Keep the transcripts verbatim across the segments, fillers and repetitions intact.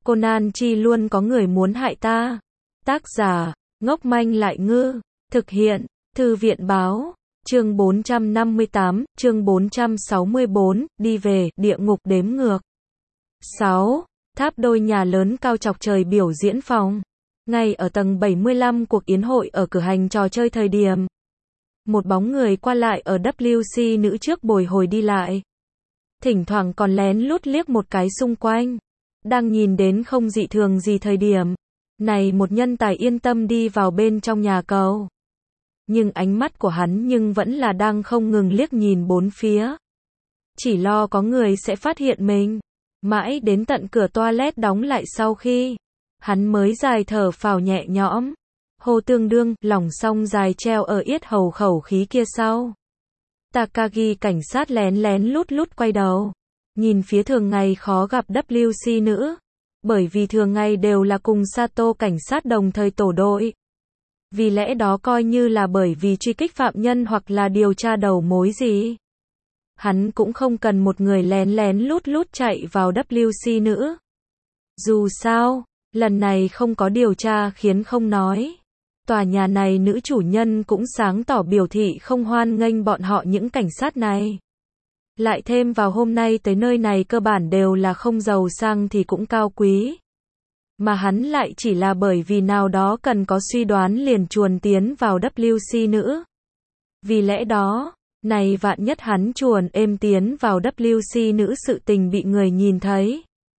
Conan chi luôn có người muốn hại ta. Tác giả, ngốc manh lại ngư. Thực hiện, Thư viện báo. Chương bốn trăm năm mươi tám, chương bốn trăm sáu mươi bốn, đi về, địa ngục đếm ngược. sáu. Tháp đôi nhà lớn cao chọc trời biểu diễn phòng. Ngay ở tầng bảy mươi lăm cuộc yến hội ở cửa hành trò chơi thời điểm. Một bóng người qua lại ở W C nữ trước bồi hồi đi lại. Thỉnh thoảng còn lén lút liếc một cái xung quanh. Đang nhìn đến không dị thường gì thời điểm. Này một nhân tài yên tâm đi vào bên trong nhà cầu. Nhưng ánh mắt của hắn nhưng vẫn là đang không ngừng liếc nhìn bốn phía. Chỉ lo có người sẽ phát hiện mình. Mãi đến tận cửa toilet đóng lại sau khi hắn mới dài thở phào nhẹ nhõm. Hô tương đương, lỏng xong dài treo ở yết hầu khẩu khí kia sau. Takagi cảnh sát lén lén lút lút quay đầu. Nhìn phía thường ngày khó gặp W C nữ. Bởi vì thường ngày đều là cùng Sato cảnh sát đồng thời tổ đội. Vì lẽ đó coi như là bởi vì truy kích phạm nhân hoặc là điều tra đầu mối gì. Hắn cũng không cần một người lén lén lút lút chạy vào W C nữ. Dù sao, lần này không có điều tra khiến không nói. Tòa nhà này nữ chủ nhân cũng sáng tỏ biểu thị không hoan nghênh bọn họ những cảnh sát này. Lại thêm vào hôm nay tới nơi này cơ bản đều là không giàu sang thì cũng cao quý. Mà hắn lại chỉ là bởi vì nào đó cần có suy đoán liền chuồn tiến vào W C nữ. Vì lẽ đó, này vạn nhất hắn chuồn êm tiến vào W C nữ sự tình bị người nhìn thấy.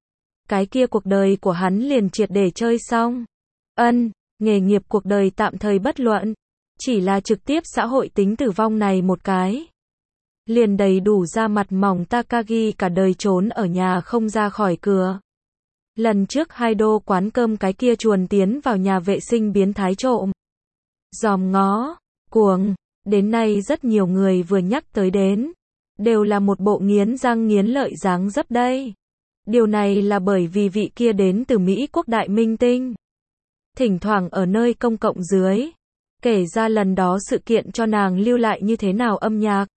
Cái kia cuộc đời của hắn liền triệt để chơi xong. Ân, nghề nghiệp cuộc đời tạm thời bất luận. Chỉ là trực tiếp xã hội tính tử vong này một cái. Liền đầy đủ ra mặt mỏng Takagi cả đời trốn ở nhà không ra khỏi cửa. Lần trước hai đô quán cơm cái kia chuồn tiến vào nhà vệ sinh biến thái trộm. Dòm ngó, cuồng, đến nay rất nhiều người vừa nhắc tới đến. Đều là một bộ nghiến răng nghiến lợi dáng dấp đây. Điều này là bởi vì vị kia đến từ Mỹ quốc đại minh tinh. Thỉnh thoảng ở nơi công cộng dưới. Kể ra lần đó sự kiện cho nàng lưu lại như thế nào âm nhạc.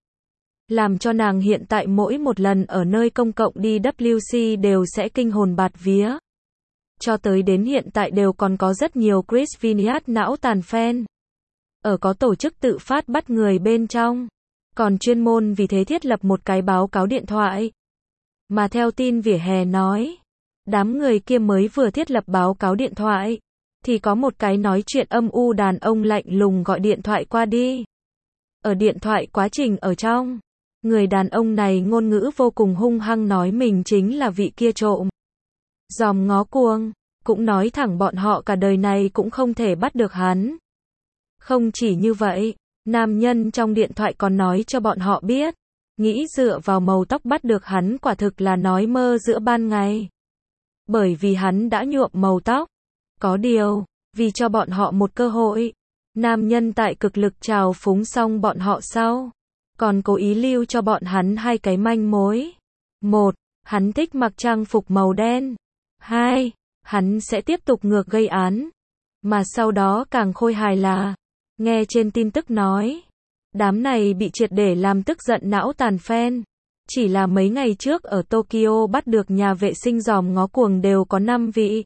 Làm cho nàng hiện tại mỗi một lần ở nơi công cộng đi W C đều sẽ kinh hồn bạt vía. Cho tới đến hiện tại đều còn có rất nhiều Chris Vineyard não tàn fan. Ở có tổ chức tự phát bắt người bên trong. Còn chuyên môn vì thế thiết lập một cái báo cáo điện thoại. Mà theo tin vỉa hè nói, đám người kia mới vừa thiết lập báo cáo điện thoại. Thì có một cái nói chuyện âm u đàn ông lạnh lùng gọi điện thoại qua đi. Ở điện thoại quá trình ở trong. Người đàn ông này ngôn ngữ vô cùng hung hăng nói mình chính là vị kia trộm. Dòm ngó cuồng, cũng nói thẳng bọn họ cả đời này cũng không thể bắt được hắn. Không chỉ như vậy, nam nhân trong điện thoại còn nói cho bọn họ biết, nghĩ dựa vào màu tóc bắt được hắn quả thực là nói mơ giữa ban ngày. Bởi vì hắn đã nhuộm màu tóc. Có điều, vì cho bọn họ một cơ hội, nam nhân tại cực lực trào phúng xong bọn họ sau. Còn cố ý lưu cho bọn hắn hai cái manh mối. Một, hắn thích mặc trang phục màu đen. Hai, hắn sẽ tiếp tục ngược gây án. Mà sau đó càng khôi hài là, nghe trên tin tức nói, đám này bị triệt để làm tức giận não tàn fan. Chỉ là mấy ngày trước ở Tokyo bắt được nhà vệ sinh dòm ngó cuồng đều có năm vị.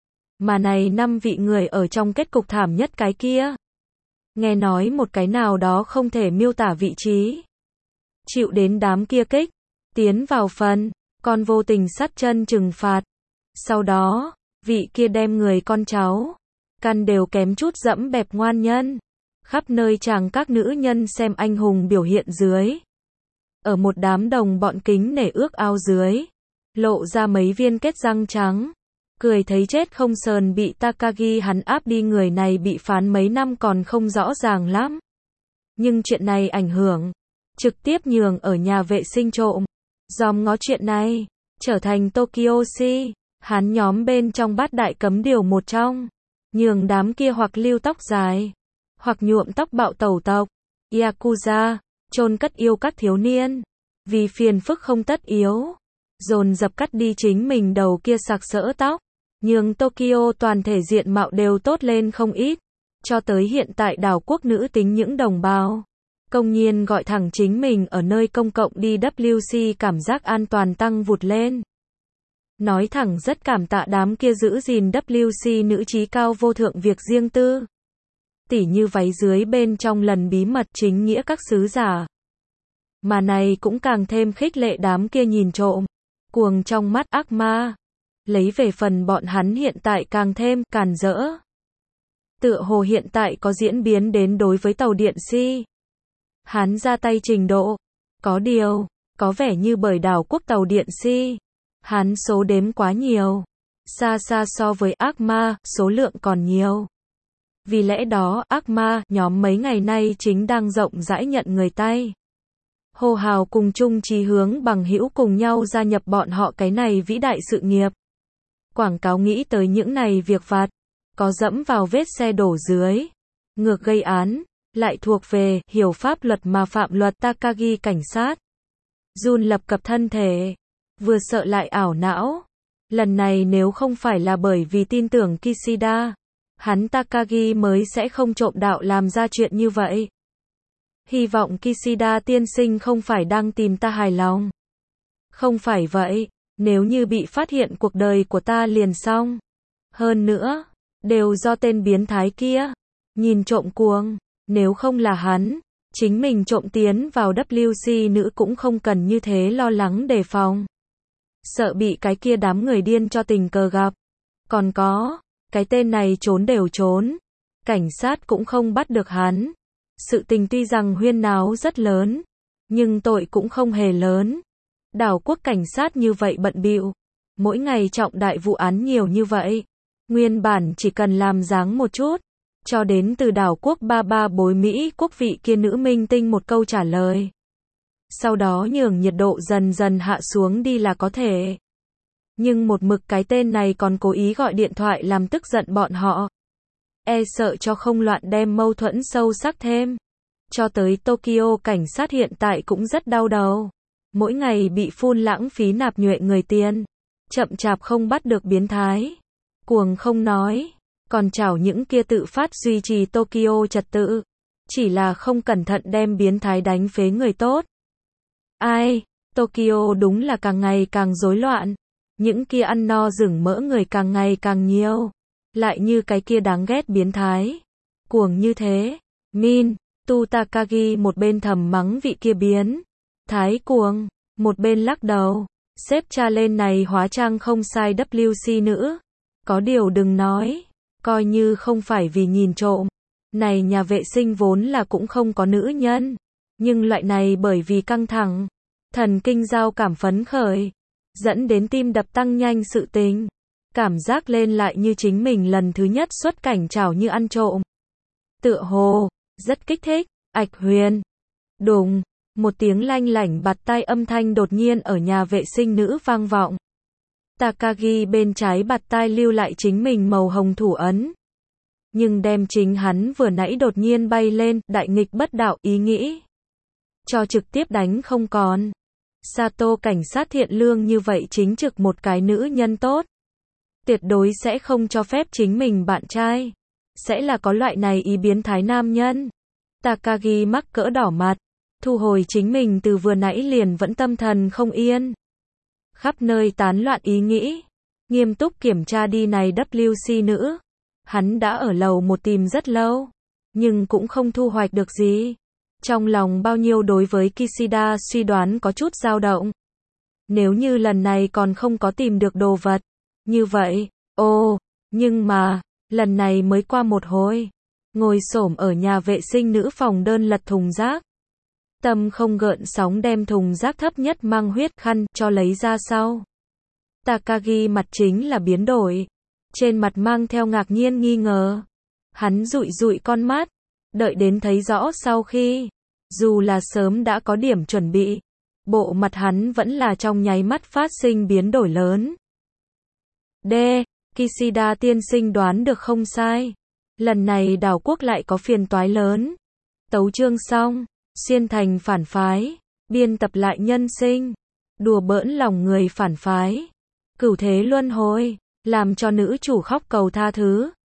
Mà này năm vị người ở trong kết cục thảm nhất cái kia. Nghe nói một cái nào đó không thể miêu tả vị trí. Chịu đến đám kia kích. Tiến vào phần. Còn vô tình sát chân trừng phạt. Sau đó, vị kia đem người con cháu. Căn đều kém chút dẫm bẹp ngoan nhân. Khắp nơi chàng các nữ nhân xem anh hùng biểu hiện dưới. Ở một đám đồng bọn kính nể ước ao dưới. Lộ ra mấy viên kết răng trắng. Cười thấy chết không sờn bị Takagi hắn áp đi người này bị phán mấy năm còn không rõ ràng lắm. Nhưng chuyện này ảnh hưởng. Trực tiếp nhường ở nhà vệ sinh trộm. Dòm ngó chuyện này. Trở thành Tokyo Sea. Hắn nhóm bên trong bát đại cấm điều một trong. Nhường đám kia hoặc lưu tóc dài. Hoặc nhuộm tóc bạo tẩu tộc. Yakuza. Chôn cất yêu các thiếu niên. Vì phiền phức không tất yếu. Dồn dập cắt đi chính mình đầu kia sặc sỡ tóc. Nhưng Tokyo toàn thể diện mạo đều tốt lên không ít. Cho tới hiện tại đảo quốc nữ tính những đồng bào. Công nhiên gọi thẳng chính mình ở nơi công cộng đi W C cảm giác an toàn tăng vụt lên. Nói thẳng rất cảm tạ đám kia giữ gìn W C nữ trí cao vô thượng việc riêng tư. Tỉ như váy dưới bên trong lần bí mật chính nghĩa các sứ giả. Mà này cũng càng thêm khích lệ đám kia nhìn trộm, cuồng trong mắt ác ma. Lấy về phần bọn hắn hiện tại càng thêm càn rỡ. Tựa hồ hiện tại có diễn biến đến đối với tàu điện si. Hắn ra tay trình độ. Có điều, có vẻ như bởi đảo quốc tàu điện si. Hắn số đếm quá nhiều. Xa xa so với ác ma, số lượng còn nhiều. Vì lẽ đó, ác ma, nhóm mấy ngày nay chính đang rộng rãi nhận người tay. Hô hào cùng chung chí hướng bằng hữu cùng nhau gia nhập bọn họ cái này vĩ đại sự nghiệp. Quảng cáo nghĩ tới những này việc vặt. Có dẫm vào vết xe đổ dưới. Ngược gây án. Lại thuộc về, hiểu pháp luật mà phạm luật Takagi cảnh sát. Jun lập cập thân thể. Vừa sợ lại ảo não. Lần này nếu không phải là bởi vì tin tưởng Kishida, hắn Takagi mới sẽ không trộm đạo làm ra chuyện như vậy. Hy vọng Kishida tiên sinh không phải đang tìm ta hài lòng. Không phải vậy, nếu như bị phát hiện cuộc đời của ta liền xong. Hơn nữa, đều do tên biến thái kia. Nhìn trộm cuồng, nếu không là hắn, chính mình trộm tiến vào W C nữ cũng không cần như thế lo lắng đề phòng. Sợ bị cái kia đám người điên cho tình cờ gặp. Còn có, cái tên này trốn đều trốn. Cảnh sát cũng không bắt được hắn. Sự tình tuy rằng huyên náo rất lớn, nhưng tội cũng không hề lớn. Đảo quốc cảnh sát như vậy bận bịu, mỗi ngày trọng đại vụ án nhiều như vậy. Nguyên bản chỉ cần làm dáng một chút, cho đến từ đảo quốc ba ba bối Mỹ quốc vị kia nữ minh tinh một câu trả lời. Sau đó nhường nhiệt độ dần dần hạ xuống đi là có thể. Nhưng một mực cái tên này còn cố ý gọi điện thoại làm tức giận bọn họ. E sợ cho không loạn đem mâu thuẫn sâu sắc thêm. Cho tới Tokyo cảnh sát hiện tại cũng rất đau đầu. Mỗi ngày bị phun lãng phí nạp nhuệ người tiền. Chậm chạp không bắt được biến thái. Cuồng không nói. Còn chảo những kia tự phát duy trì Tokyo trật tự. Chỉ là không cẩn thận đem biến thái đánh phế người tốt. Ai, Tokyo đúng là càng ngày càng rối loạn. Những kia ăn no rừng mỡ người càng ngày càng nhiều. Lại như cái kia đáng ghét biến thái. Cuồng như thế. Min, Tu Takagi một bên thầm mắng vị kia biến thái cuồng. Một bên lắc đầu. Xếp cha lên này hóa trang không sai W C nữ. Có điều đừng nói. Coi như không phải vì nhìn trộm. Này nhà vệ sinh vốn là cũng không có nữ nhân. Nhưng loại này bởi vì căng thẳng. Thần kinh giao cảm phấn khởi. Dẫn đến tim đập tăng nhanh sự tình. Cảm giác lên lại như chính mình lần thứ nhất xuất cảnh chảo như ăn trộm. Tựa hồ, rất kích thích, ạch huyền. Đùng, một tiếng lanh lảnh bạt tai âm thanh đột nhiên ở nhà vệ sinh nữ vang vọng. Takagi bên trái bạt tai lưu lại chính mình màu hồng thủ ấn. Nhưng đem chính hắn vừa nãy đột nhiên bay lên, đại nghịch bất đạo ý nghĩ. Cho trực tiếp đánh không còn. Sato cảnh sát thiện lương như vậy chính trực một cái nữ nhân tốt. Tuyệt đối sẽ không cho phép chính mình bạn trai. Sẽ là có loại này ý biến thái nam nhân. Takagi mắc cỡ đỏ mặt. Thu hồi chính mình từ vừa nãy liền vẫn tâm thần không yên. Khắp nơi tán loạn ý nghĩ. Nghiêm túc kiểm tra đi này W C nữ. Hắn đã ở lầu một tìm rất lâu. Nhưng cũng không thu hoạch được gì. Trong lòng bao nhiêu đối với Kishida suy đoán có chút dao động. Nếu như lần này còn không có tìm được đồ vật. Như vậy, ô, nhưng mà, lần này mới qua một hồi. Ngồi xổm ở nhà vệ sinh nữ phòng đơn lật thùng rác. Tâm không gợn sóng đem thùng rác thấp nhất mang huyết khăn cho lấy ra sau. Takagi mặt chính là biến đổi. Trên mặt mang theo ngạc nhiên nghi ngờ. Hắn dụi dụi con mắt. Đợi đến thấy rõ sau khi. Dù là sớm đã có điểm chuẩn bị. Bộ mặt hắn vẫn là trong nháy mắt phát sinh biến đổi lớn. D. Kishida tiên sinh đoán được không sai. Lần này đảo quốc lại có phiền toái lớn. Tấu chương xong. Xuyên thành phản phái. Biên tập lại nhân sinh. Đùa bỡn lòng người phản phái. Cửu thế luân hồi. Làm cho nữ chủ khóc cầu tha thứ.